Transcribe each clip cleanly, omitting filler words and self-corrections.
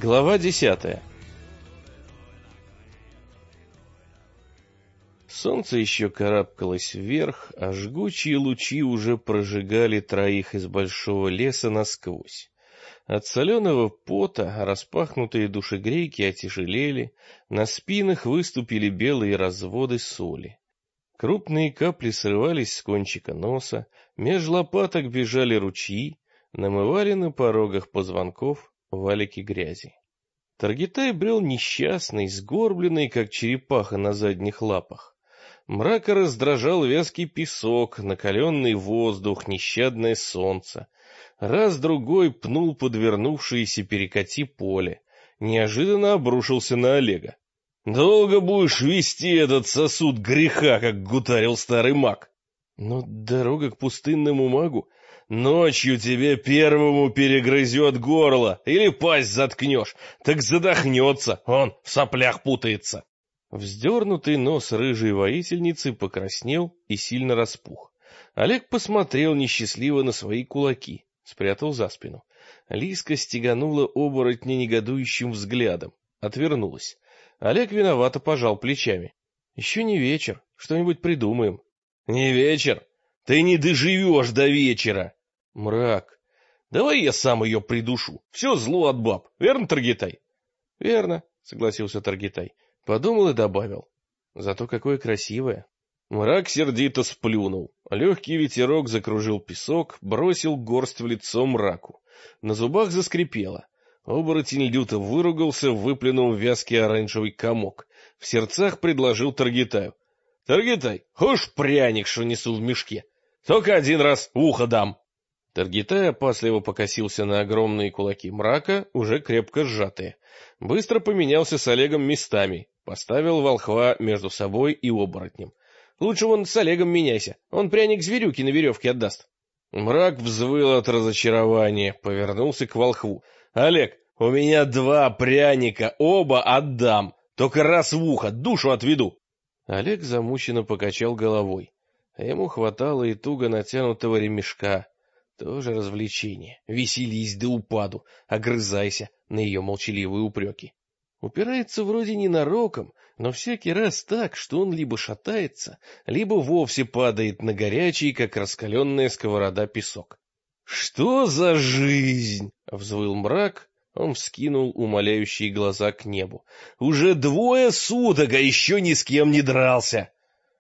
Глава 10. Солнце еще карабкалось вверх, а жгучие лучи уже прожигали троих из большого леса насквозь. От соленого пота распахнутые душегрейки отяжелели, на спинах выступили белые разводы соли. Крупные капли срывались с кончика носа, меж лопаток бежали ручьи, намывали на порогах позвонков валики грязи. Таргитай брел несчастный, сгорбленный, как черепаха на задних лапах. Мрака раздражал вязкий песок, накаленный воздух, нещадное солнце. Раз-другой пнул подвернувшееся перекати поле. Неожиданно обрушился на Олега. «Долго будешь вести этот сосуд греха, как гутарил старый маг?» «Но дорога к пустынному магу...» «Ночью тебе первому перегрызет горло, или пасть заткнешь, так задохнется, он в соплях путается». Вздернутый нос рыжей воительницы покраснел и сильно распух. Олег посмотрел несчастливо на свои кулаки, спрятал за спину. Лиска стеганула оборотня негодующим взглядом, отвернулась. Олег виновато пожал плечами. «Еще не вечер, что-нибудь придумаем». «Не вечер? Ты не доживешь до вечера!» «Мрак, давай я сам ее придушу. Все зло от баб. Верно, Таргитай?» «Верно», — согласился Таргитай. Подумал и добавил. «Зато какое красивое». Мрак сердито сплюнул. Легкий ветерок закружил песок, бросил горсть в лицо мраку. На зубах заскрипело. Оборотень люто выругался, выплюнул вязкий оранжевый комок. В сердцах предложил Таргитаю. «Таргитай, хошь пряник, что несу в мешке? Только один раз в ухо дам». Таргитай опасливо покосился на огромные кулаки мрака, уже крепко сжатые. Быстро поменялся с Олегом местами, поставил волхва между собой и оборотнем. «Лучше вон с Олегом меняйся, он пряник зверюки на веревке отдаст». Мрак взвыл от разочарования, повернулся к волхву. «Олег, у меня 2 пряника, оба отдам, только раз в ухо, душу отведу». Олег замученно покачал головой. Ему хватало и туго натянутого ремешка. Тоже развлечение. Веселись до упаду, огрызайся на ее молчаливые упреки. Упирается вроде ненароком, но всякий раз так, что он либо шатается, либо вовсе падает на горячий, как раскаленная сковорода, песок. «Что за жизнь?» — взвыл мрак. Он вскинул умоляющие глаза к небу. «Уже 2 суток, а еще ни с кем не дрался!»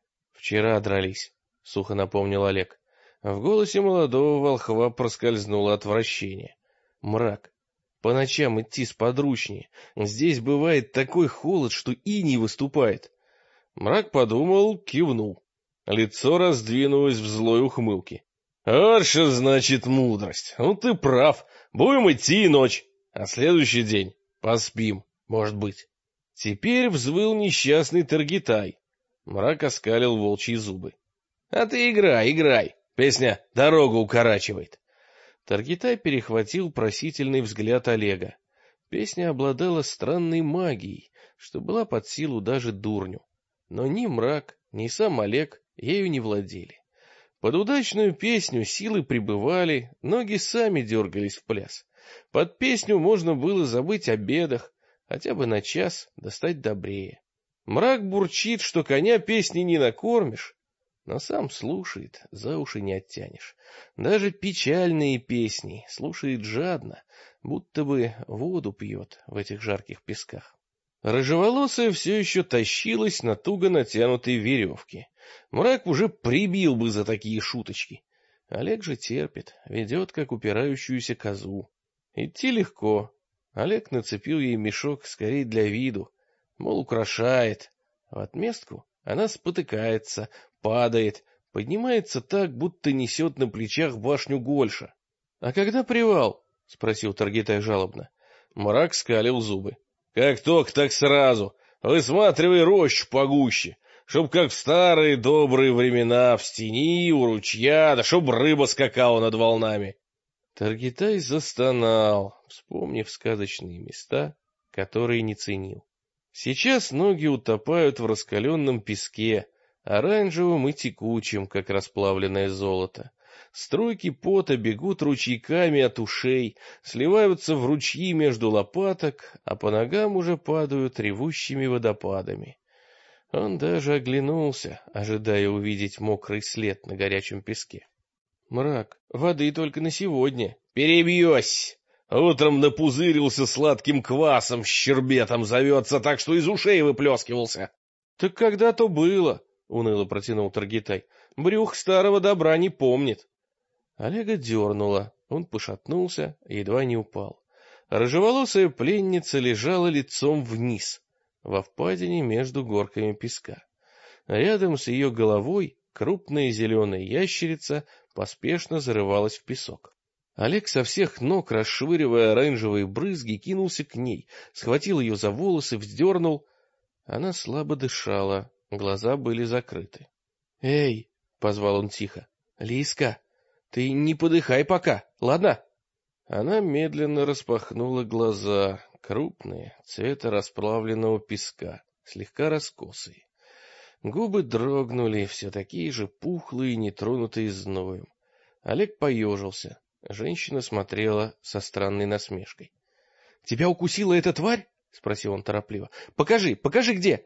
«Вчера дрались», — сухо напомнил Олег. В голосе молодого волхва проскользнуло отвращение. «Мрак, по ночам идти сподручнее. Здесь бывает такой холод, что иней выступает». Мрак подумал, кивнул. Лицо раздвинулось в злой ухмылке. «Вот что значит мудрость. Ну ты прав. Будем идти ночь, а следующий день поспим, может быть». Теперь взвыл несчастный Таргитай. Мрак оскалил волчьи зубы. «А ты играй, играй. Песня дорогу укорачивает». Таргитай перехватил просительный взгляд Олега. Песня обладала странной магией, что была под силу даже дурню. Но ни мрак, ни сам Олег ею не владели. Под удачную песню силы прибывали, ноги сами дергались в пляс. Под песню можно было забыть о бедах, хотя бы на час достать добрее. Мрак бурчит, что коня песни не накормишь, но сам слушает, за уши не оттянешь. Даже печальные песни слушает жадно, будто бы воду пьет в этих жарких песках. Рыжеволосая все еще тащилась на туго натянутой веревке. Мрак уже прибил бы за такие шуточки. Олег же терпит, ведет, как упирающуюся козу. Идти легко. Олег нацепил ей мешок скорее для виду, мол, украшает. В отместку она спотыкается, падает, поднимается так, будто несет на плечах башню Гольша. — А когда привал? — спросил Таргитай жалобно. Мрак скалил зубы. — Как только, так сразу. Высматривай рощу погуще, чтоб как в старые добрые времена, в стени, у ручья, да чтоб рыба скакала над волнами. Таргитай застонал, вспомнив сказочные места, которые не ценил. Сейчас ноги утопают в раскаленном песке, оранжевым и текучим, как расплавленное золото. Струйки пота бегут ручейками от ушей, сливаются в ручьи между лопаток, а по ногам уже падают ревущими водопадами. Он даже оглянулся, ожидая увидеть мокрый след на горячем песке. Мрак, воды только на сегодня. Перебьёсь! Утром напузырился сладким квасом, щербетом зовется, так что из ушей выплескивался. — Так когда-то было, — уныло протянул Таргитай. — Брюх старого добра не помнит. Олега дернуло, он пошатнулся, едва не упал. Рыжеволосая пленница лежала лицом вниз, во впадине между горками песка. Рядом с ее головой крупная зеленая ящерица поспешно зарывалась в песок. Олег со всех ног, расшвыривая оранжевые брызги, кинулся к ней, схватил ее за волосы, вздернул. Она слабо дышала, глаза были закрыты. — Эй! — позвал он тихо. — Лиска, ты не подыхай пока, ладно? Она медленно распахнула глаза, крупные, цвета расплавленного песка, слегка раскосые. Губы дрогнули, все такие же пухлые, нетронутые зноем. Олег поежился. Женщина смотрела со странной насмешкой. — Тебя укусила эта тварь? — спросил он торопливо. — Покажи, покажи где!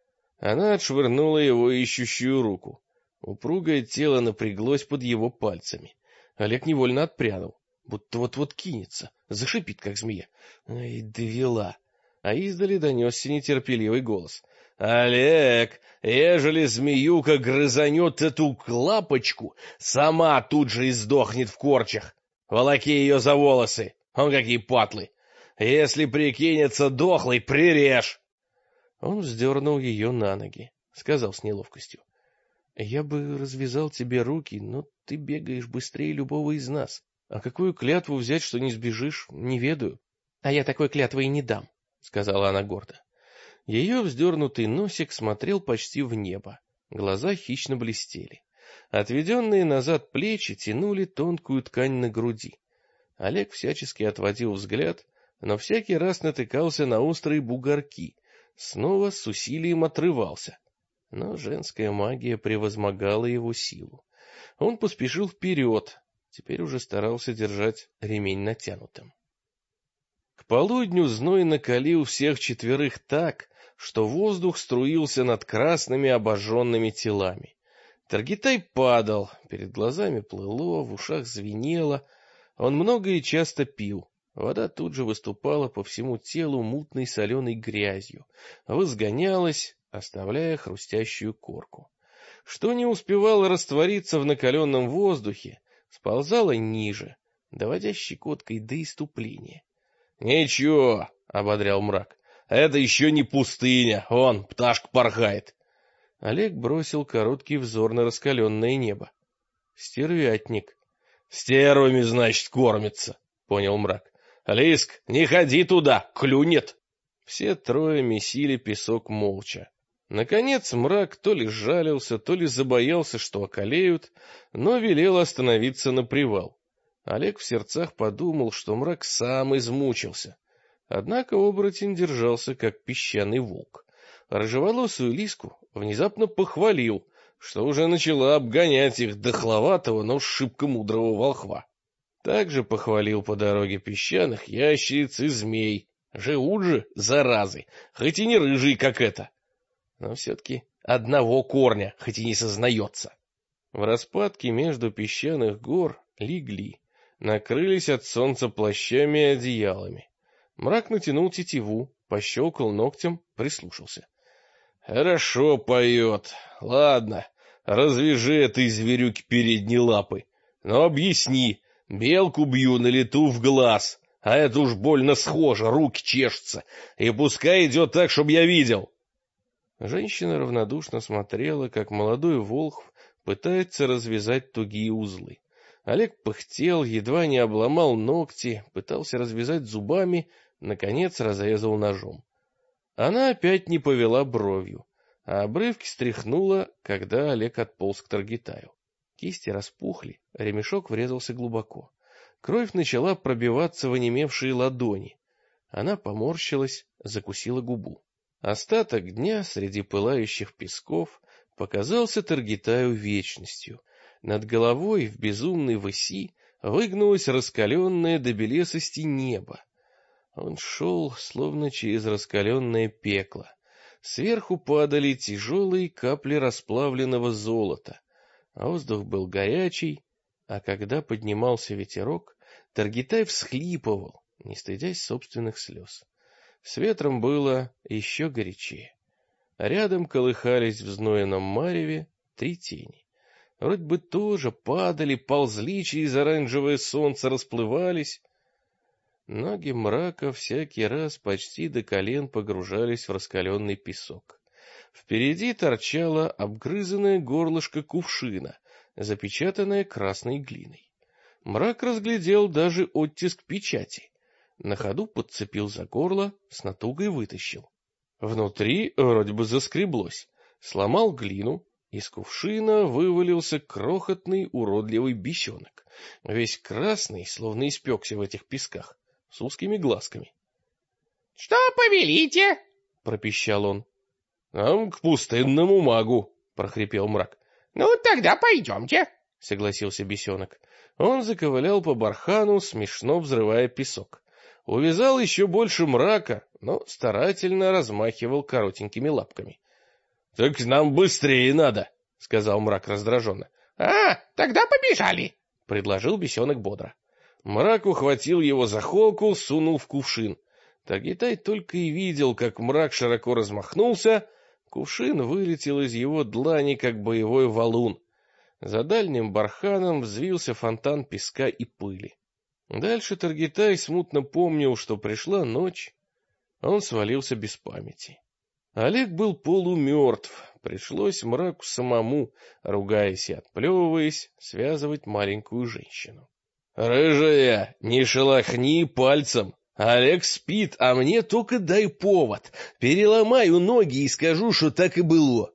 Она отшвырнула его ищущую руку. Упругое тело напряглось под его пальцами. Олег невольно отпрянул, будто вот-вот кинется, зашипит, как змея. Ай, довела. А издали донесся нетерпеливый голос. — Олег, ежели змеюка грызанет эту лапочку, сама тут же и сдохнет в корчах. Волоки ее за волосы, он какие патлы. Если прикинется дохлой, прирежь. Он вздернул ее на ноги, сказал с неловкостью. — Я бы развязал тебе руки, но ты бегаешь быстрее любого из нас. А какую клятву взять, что не сбежишь, не ведаю. — А я такой клятвы и не дам, — сказала она гордо. Ее вздернутый носик смотрел почти в небо, глаза хищно блестели. Отведенные назад плечи тянули тонкую ткань на груди. Олег всячески отводил взгляд, но всякий раз натыкался на острые бугорки, снова с усилием отрывался. Но женская магия превозмогала его силу. Он поспешил вперед, теперь уже старался держать ремень натянутым. К полудню зной накалил всех четверых так, что воздух струился над красными обожженными телами. Таргитай падал, перед глазами плыло, в ушах звенело. Он много и часто пил. Вода тут же выступала по всему телу мутной соленой грязью, возгонялась, оставляя хрустящую корку. Что не успевало раствориться в накаленном воздухе, сползало ниже, доводя щекоткой до исступления. — Ничего, — ободрял мрак, — это еще не пустыня, вон, пташка порхает. Олег бросил короткий взор на раскаленное небо. — Стервятник. — Стервами, значит, кормится, — понял мрак. — Лиск, не ходи туда, клюнет. Все трое месили песок молча. Наконец мрак то ли сжалился, то ли забоялся, что околеют, но велел остановиться на привал. Олег в сердцах подумал, что мрак сам измучился. Однако оборотень держался, как песчаный волк. Рыжеволосую Лиску внезапно похвалил, что уже начала обгонять их дохловатого, но шибко мудрого волхва. Также похвалил по дороге песчаных ящериц и змей. Живут же, заразы, хоть и не рыжие, как это. Но все-таки одного корня, хоть и не сознается. В распадке между песчаных гор легли, накрылись от солнца плащами и одеялами. Мрак натянул тетиву, пощелкал ногтем, прислушался. — Хорошо поет. Ладно, развяжи этой зверюки передние лапы. Но объясни, белку бью на лету в глаз, а это уж больно схоже, руки чешутся, и пускай идет так, чтобы я видел. Женщина равнодушно смотрела, как молодой волхв пытается развязать тугие узлы. Олег пыхтел, едва не обломал ногти, пытался развязать зубами, наконец разрезал ножом. Она опять не повела бровью, а обрывки стряхнула, когда Олег отполз к Таргитаю. Кисти распухли, ремешок врезался глубоко. Кровь начала пробиваться в онемевшие ладони. Она поморщилась, закусила губу. Остаток дня среди пылающих песков показался Таргитаю вечностью. Над головой в безумной выси выгнулось раскаленное до белесости небо. Он шел, словно через раскаленное пекло. Сверху падали тяжелые капли расплавленного золота. Воздух был горячий, а когда поднимался ветерок, Таргитай всхлипывал, не стыдясь собственных слез. С ветром было еще горячее. Рядом колыхались в знойном мареве 3 тени. Вроде бы тоже падали, ползли через оранжевое солнце, расплывались. Ноги мрака всякий раз почти до колен погружались в раскаленный песок. Впереди торчало обгрызанное горлышко кувшина, запечатанное красной глиной. Мрак разглядел даже оттиск печати. На ходу подцепил за горло, с натугой вытащил. Внутри вроде бы заскреблось. Сломал глину, из кувшина вывалился крохотный уродливый бесенок, весь красный, словно испекся в этих песках, с узкими глазками. — Что повелите? — пропищал он. — к пустынному магу, — прохрипел мрак. — Ну, тогда пойдемте, — согласился бесенок. Он заковылял по бархану, смешно взрывая песок. Увязал еще больше мрака, но старательно размахивал коротенькими лапками. — Так нам быстрее надо, — сказал мрак раздраженно. — Тогда побежали, — предложил бесенок бодро. Мрак ухватил его за холку, сунул в кувшин. Таргитай только и видел, как мрак широко размахнулся, кувшин вылетел из его длани, как боевой валун. За дальним барханом взвился фонтан песка и пыли. Дальше Таргитай смутно помнил, что пришла ночь, он свалился без памяти. Олег был полумертв, пришлось мраку самому, ругаясь и отплевываясь, связывать маленькую женщину. — Рыжая, не шелохни пальцем, Олег спит, а мне только дай повод, переломаю ноги и скажу, что так и было.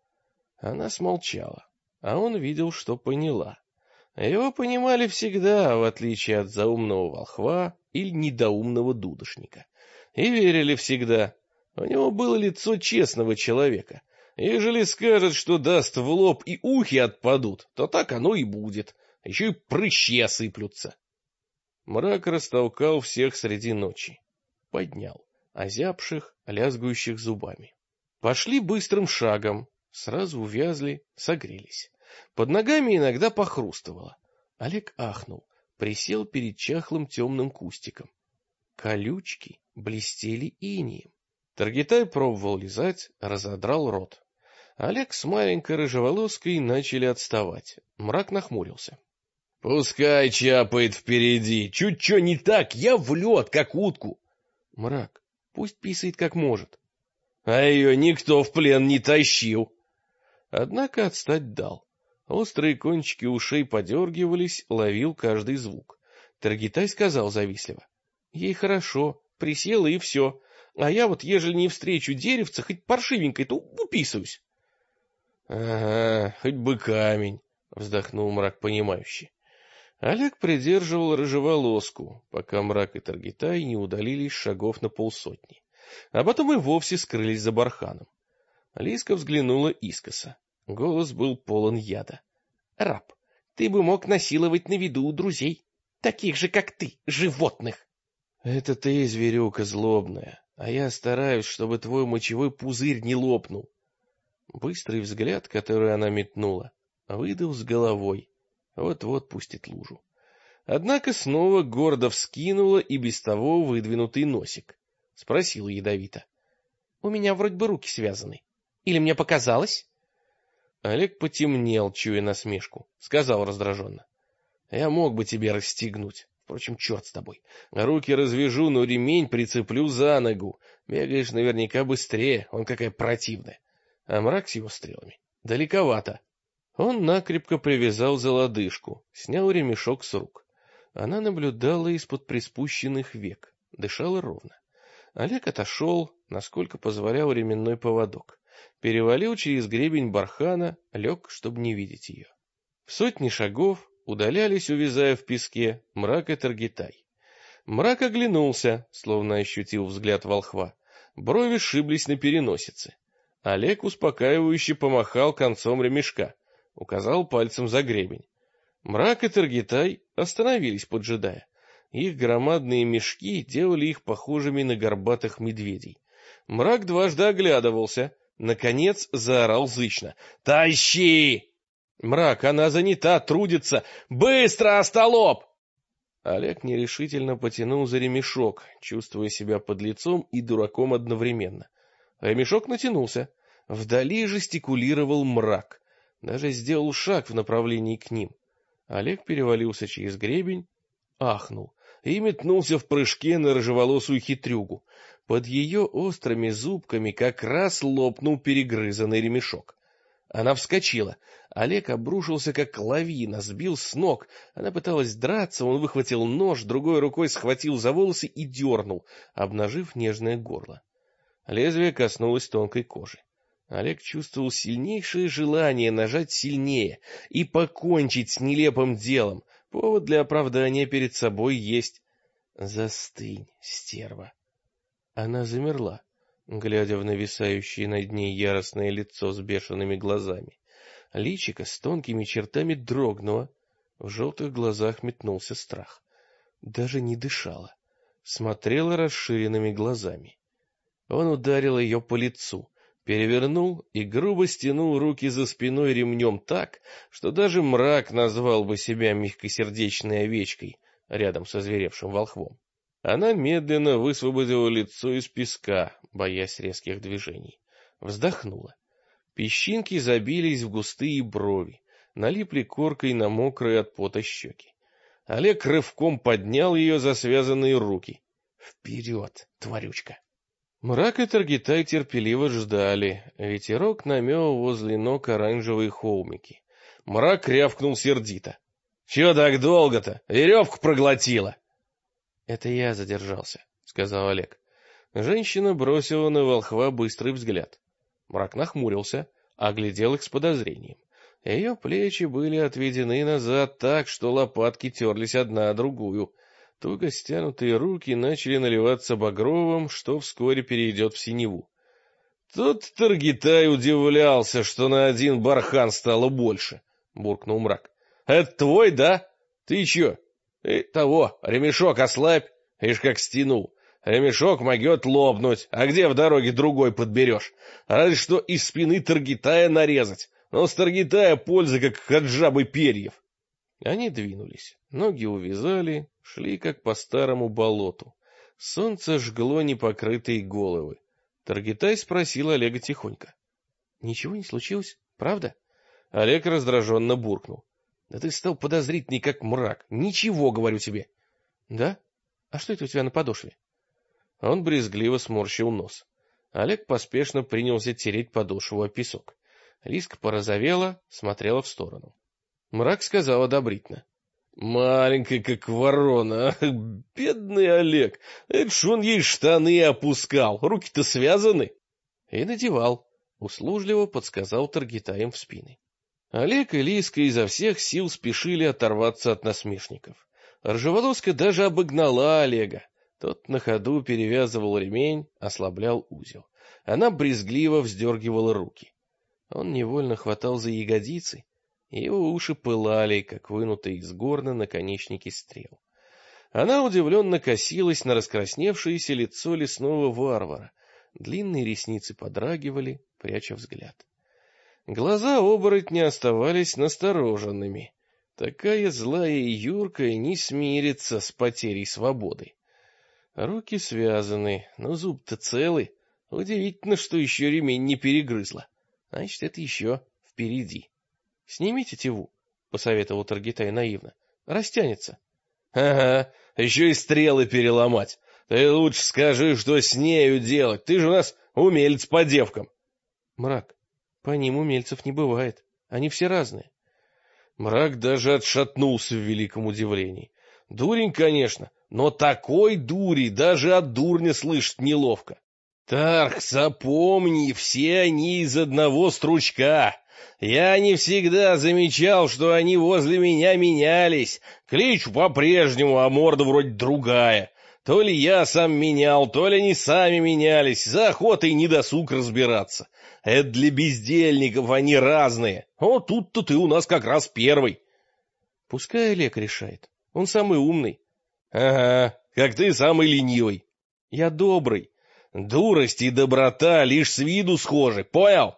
Она смолчала, а он видел, что поняла. Его понимали всегда, в отличие от заумного волхва или недоумного дудошника. И верили всегда. У него было лицо честного человека. Ежели скажет, что даст в лоб и ухи отпадут, то так оно и будет. Еще и прыщи осыплются. Мрак растолкал всех среди ночи. Поднял, озябших, лязгающих зубами. Пошли быстрым шагом, сразу увязли, согрелись. Под ногами иногда похрустывало. Олег ахнул, присел перед чахлым темным кустиком. Колючки блестели инеем. Таргитай пробовал лизать, разодрал рот. Олег с маленькой рыжеволоской начали отставать. Мрак нахмурился. — Пускай чапает впереди. Чуть что не так, я в лед, как утку. — Мрак, пусть писает как может. — А ее никто в плен не тащил. Однако отстать дал. Острые кончики ушей подергивались, ловил каждый звук. Таргитай сказал завистливо. — Ей хорошо, присела и все. А я вот, ежели не встречу деревца, хоть паршивенькой, то уписываюсь. — Ага, хоть бы камень, — вздохнул мрак понимающий. Олег придерживал рыжеволоску, пока мрак и Таргитай не удалились шагов на 50. А потом и вовсе скрылись за барханом. Лиска взглянула искоса. Голос был полон яда. — Раб, ты бы мог насиловать на виду у друзей, таких же, как ты, животных. — Это ты, зверюка злобная, а я стараюсь, чтобы твой мочевой пузырь не лопнул. Быстрый взгляд, который она метнула, выдал с головой. Вот-вот пустит лужу. Однако снова гордо вскинула и без того выдвинутый носик. Спросила ядовито. — У меня вроде бы руки связаны. Или мне показалось? Олег потемнел, чуя насмешку. Сказал раздраженно. — Я мог бы тебе расстегнуть. Впрочем, черт с тобой. Руки развяжу, но ремень прицеплю за ногу. Бегаешь наверняка быстрее, он какая противная. А мрак с его стрелами далековато. Он накрепко привязал за лодыжку, снял ремешок с рук. Она наблюдала из-под приспущенных век, дышала ровно. Олег отошел, насколько позволял ременной поводок. Перевалил через гребень бархана, лег, чтобы не видеть ее. В 100 шагов удалялись, увязая в песке, мрак и Таргитай. Мрак оглянулся, словно ощутил взгляд волхва. Брови сшиблись на переносице. Олег успокаивающе помахал концом ремешка. указал пальцем за гребень. Мрак и Таргитай остановились, поджидая. Их громадные мешки делали их похожими на горбатых медведей. Мрак дважды оглядывался, наконец заорал зычно: «Тащи!» «Мрак, она занята, трудится! Быстро, остолоп!» Олег нерешительно потянул за ремешок, чувствуя себя подлецом и дураком одновременно. Ремешок натянулся. Вдали жестикулировал Мрак. Даже сделал шаг в направлении к ним. Олег перевалился через гребень, ахнул и метнулся в прыжке на рыжеволосую хитрюгу. Под ее острыми зубками как раз лопнул перегрызанный ремешок. Она вскочила. Олег обрушился, как лавина, сбил с ног. Она пыталась драться, он выхватил нож, другой рукой схватил за волосы и дернул, обнажив нежное горло. Лезвие коснулось тонкой кожи. Олег чувствовал сильнейшее желание нажать сильнее и покончить с нелепым делом. Повод для оправдания перед собой есть. «Застынь, стерва!» Она замерла, глядя в нависающее над ней яростное лицо с бешеными глазами. Личико с тонкими чертами дрогнуло, в желтых глазах метнулся страх. Даже не дышала, смотрела расширенными глазами. Он ударил ее по лицу, перевернул и грубо стянул руки за спиной ремнем так, что даже Мрак назвал бы себя мягкосердечной овечкой рядом со озверевшим волхвом. Она медленно высвободила лицо из песка, боясь резких движений. Вздохнула. Песчинки забились в густые брови, налипли коркой на мокрые от пота щеки. Олег рывком поднял ее за связанные руки. «Вперед, тварючка!» Мрак и Таргитай терпеливо ждали. Ветерок намел возле ног оранжевые холмики. Мрак рявкнул сердито: «Чего так долго-то? Веревку проглотила!» «Это я задержался», — сказал Олег. Женщина бросила на волхва быстрый взгляд. Мрак нахмурился, оглядел их с подозрением. Ее плечи были отведены назад так, что лопатки терлись одна о другую. Туго стянутые руки начали наливаться багровым, что вскоре перейдет в синеву. Тут Таргитай удивлялся, что на один бархан стало больше, — буркнул Мрак. — Это твой, да? Ты че? Того, ремешок ослабь, ишь как стянул. Ремешок могет лопнуть, а где в дороге другой подберешь? Разве что из спины Таргитая нарезать, но с Таргитая польза, как от жабы перьев. Они двинулись, ноги увязали, шли как по старому болоту. Солнце жгло непокрытые головы. Таргитай спросил Олега тихонько: — Ничего не случилось, правда? Олег раздраженно буркнул: — Да ты стал подозрительный, как Мрак. Ничего, говорю тебе. — Да? А что это у тебя на подошве? Он брезгливо сморщил нос. Олег поспешно принялся тереть подошву о песок. Лиска порозовела, смотрела в сторону. Мрак сказал одобрительно: — Маленькая, как ворона, бедный Олег, это ж он ей штаны опускал, руки-то связаны. И надевал, услужливо подсказал Таргитаем в спины. Олег и Лиска изо всех сил спешили оторваться от насмешников. Ржеволоска даже обогнала Олега. Тот на ходу перевязывал ремень, ослаблял узел. Она брезгливо вздергивала руки. Он невольно хватал за ягодицы, и его уши пылали, как вынутые из горна наконечники стрел. Она удивленно косилась на раскрасневшееся лицо лесного варвара. Длинные ресницы подрагивали, пряча взгляд. Глаза оборотня оставались настороженными. Такая злая и юркая не смирится с потерей свободы. Руки связаны, но зуб-то целый. Удивительно, что еще ремень не перегрызла. Значит, это еще впереди. — Снимите тетиву, — посоветовал Таргитай наивно. — Растянется. — Ага, еще и стрелы переломать. Ты лучше скажи, что с нею делать. Ты же у нас умелец по девкам. — Мрак, по ним умельцев не бывает. Они все разные. Мрак даже отшатнулся в великом удивлении. Дурень, конечно, но такой дури даже от дурня слышать неловко. Тарх, запомни, все они из одного стручка. Я не всегда замечал, что они возле меня менялись. Кличу по-прежнему, а морда вроде другая. То ли я сам менял, то ли они сами менялись, за охотой не досуг разбираться. Это для бездельников они разные. О, тут-то ты у нас как раз первый. Пускай Олег решает, он самый умный. Ага, как ты самый ленивый. Я добрый. Дурость и доброта лишь с виду схожи, понял?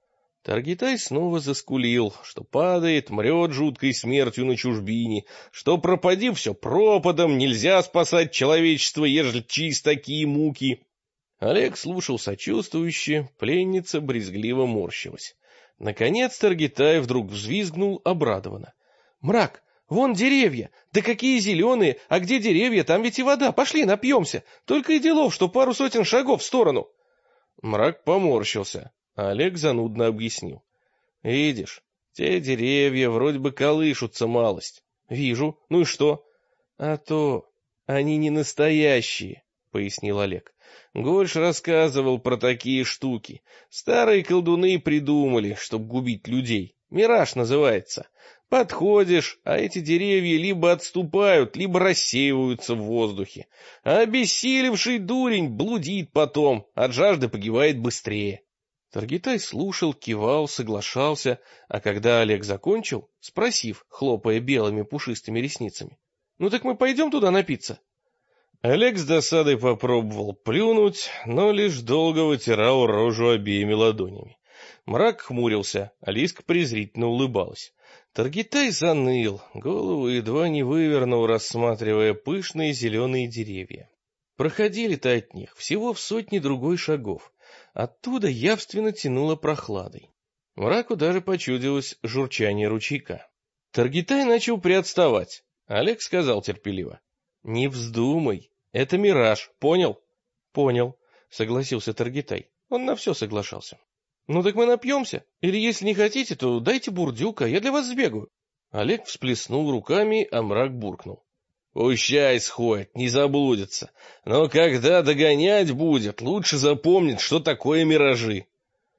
Таргитай снова заскулил, что падает, мрет жуткой смертью на чужбине, что пропади все пропадом, нельзя спасать человечество, ежели чист такие муки. Олег слушал сочувствующе, пленница брезгливо морщилась. Наконец Таргитай вдруг взвизгнул обрадованно. — Мрак, вон деревья! Да какие зеленые! А где деревья, там ведь и вода! Пошли, напьемся! Только и делов, что пару сотен шагов в сторону! Мрак поморщился. Олег занудно объяснил. — Видишь, те деревья вроде бы колышутся малость. — Вижу. Ну и что? — А то они не настоящие, — пояснил Олег. Гольш рассказывал про такие штуки. Старые колдуны придумали, чтоб губить людей. Мираж называется. Подходишь, а эти деревья либо отступают, либо рассеиваются в воздухе. А обессилевший дурень блудит потом, от жажды погибает быстрее. Таргитай слушал, кивал, соглашался, а когда Олег закончил, спросив, хлопая белыми пушистыми ресницами: — Ну так мы пойдем туда напиться? Олег с досадой попробовал плюнуть, но лишь долго вытирал рожу обеими ладонями. Мрак хмурился, а Лиска презрительно улыбалась. Таргитай заныл, голову едва не вывернул, рассматривая пышные зеленые деревья. Проходили-то от них всего в сотни другой шагов. Оттуда явственно тянуло прохладой. Мраку даже почудилось журчание ручейка. Таргитай начал приотставать. Олег сказал терпеливо: — Не вздумай, это мираж, понял? — Понял, — согласился Таргитай. Он на все соглашался. — Ну так мы напьемся? Или если не хотите, то дайте бурдюка, я для вас сбегаю. Олег всплеснул руками, а Мрак буркнул: — Пущай сходит, не заблудится. Но когда догонять будет, лучше запомнит, что такое миражи.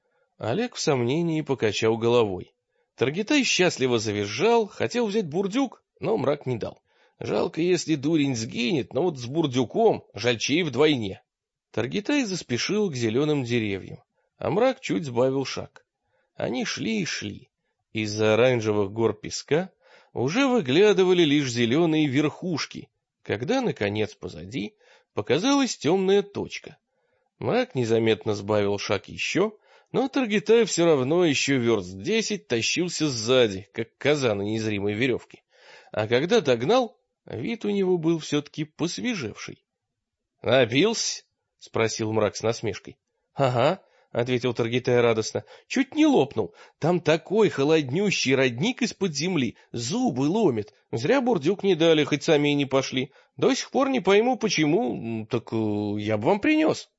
Олег в сомнении покачал головой. Таргитай счастливо завизжал, хотел взять бурдюк, но Мрак не дал. Жалко, если дурень сгинет, но вот с бурдюком жальчей вдвойне. Таргитай заспешил к зеленым деревьям, а Мрак чуть сбавил шаг. Они шли и шли. Из-за оранжевых гор песка уже выглядывали лишь зеленые верхушки, когда, наконец, позади показалась темная точка. Мрак незаметно сбавил шаг еще, но Таргитай все равно еще верст 10 тащился сзади, как коза на незримой веревке. А когда догнал, вид у него был все-таки посвежевший. — Напился? — спросил Мрак с насмешкой. — Ага, — ответил Таргитай радостно, — чуть не лопнул. Там такой холоднющий родник из-под земли, зубы ломит. Зря бурдюк не дали, хоть сами и не пошли. До сих пор не пойму, почему, так я бы вам принес.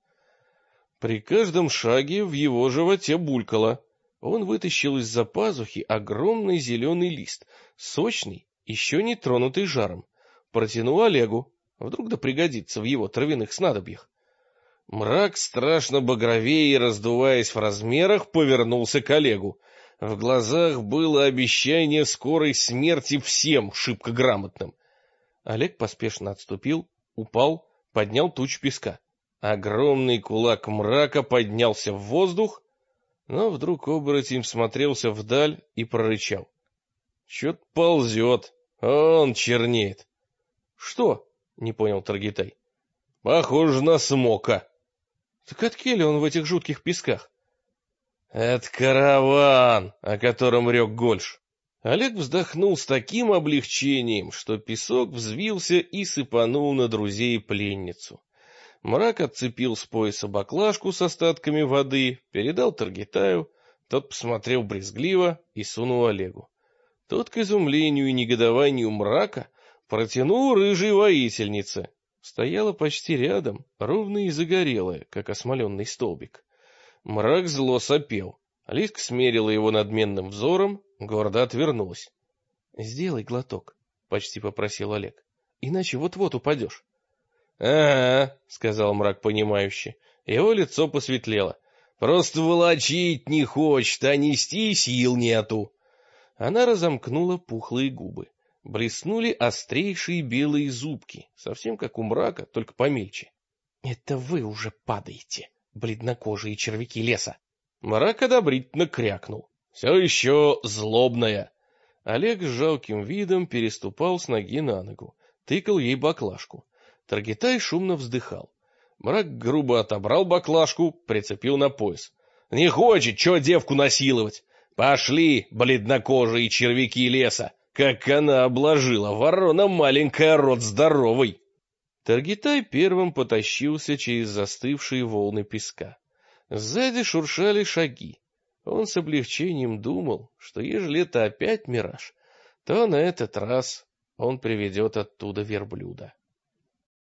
При каждом шаге в его животе булькало. Он вытащил из-за пазухи огромный зеленый лист, сочный, еще не тронутый жаром. Протянул Олегу, вдруг да пригодится в его травяных снадобьях. Мрак, страшно багровее и раздуваясь в размерах, повернулся к Олегу. В глазах было обещание скорой смерти всем шибко грамотным. Олег поспешно отступил, упал, поднял тучу песка. Огромный кулак Мрака поднялся в воздух, но вдруг оборотень всмотрелся вдаль и прорычал: — Чё-то ползет, он чернеет. — Что? — не понял Таргитай. — Похоже на смока. — Так откеле он в этих жутких песках? — Это караван, о котором рёк Гольш. Олег вздохнул с таким облегчением, что песок взвился и сыпанул на друзей и пленницу. Мрак отцепил с пояса баклажку с остатками воды, передал Таргитаю, тот посмотрел брезгливо и сунул Олегу. Тот, к изумлению и негодованию Мрака, протянул рыжей воительнице. Стояла почти рядом, ровная и загорелая, как осмоленный столбик. Мрак зло сопел. Лиска смерила его надменным взором, гордо отвернулась. — Сделай глоток, — почти попросил Олег, — иначе вот-вот упадешь. — Ага, — сказал Мрак понимающе. Его лицо посветлело. — Просто волочить не хочет, а нести сил нету. Она разомкнула пухлые губы. блеснули острейшие белые зубки, совсем как у мрака, только помельче. — Это вы уже падаете, бледнокожие червяки леса. Мрак одобрительно крякнул. — Все еще злобная. Олег с жалким видом переступал с ноги на ногу, тыкал ей баклажку. Таргитай шумно вздыхал. Мрак грубо отобрал баклажку, прицепил на пояс. — Не хочет, чё девку насиловать? Пошли, бледнокожие червяки леса! Как она обложила, ворона маленькая, рот здоровый! Таргитай первым потащился через застывшие волны песка. Сзади шуршали шаги. Он с облегчением думал, что ежели это опять мираж, то на этот раз он приведет оттуда верблюда.